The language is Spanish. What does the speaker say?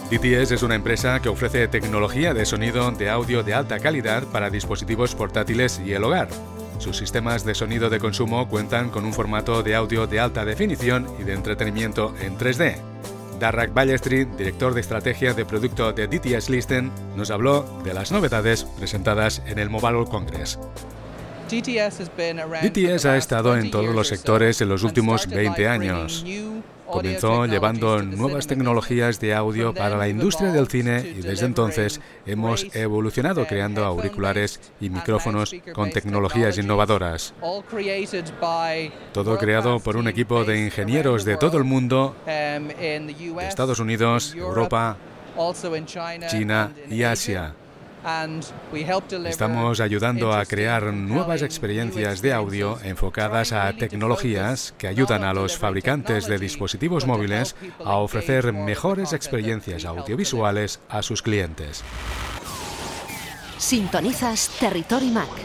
DTS es una empresa que ofrece tecnología de sonido de audio de alta calidad para dispositivos portátiles y el hogar. Sus sistemas de sonido de consumo cuentan con un formato de audio de alta definición y de entretenimiento en 3D. Darrak Ballestri, director de estrategia de producto de DTS Listen, nos habló de las novedades presentadas en el Mobile World Congress. DTS ha estado en todos los sectores en los últimos 20 años. Comenzó llevando nuevas tecnologías de audio para la industria del cine y desde entonces hemos evolucionado creando auriculares y micrófonos con tecnologías innovadoras. Todo creado por un equipo de ingenieros de todo el mundo, de Estados Unidos, Europa, China y Asia. Estamos ayudando a crear nuevas experiencias de audio enfocadas a tecnologías que ayudan a los fabricantes de dispositivos móviles a ofrecer mejores experiencias audiovisuales a sus clientes. Sintonizas Territory Mac.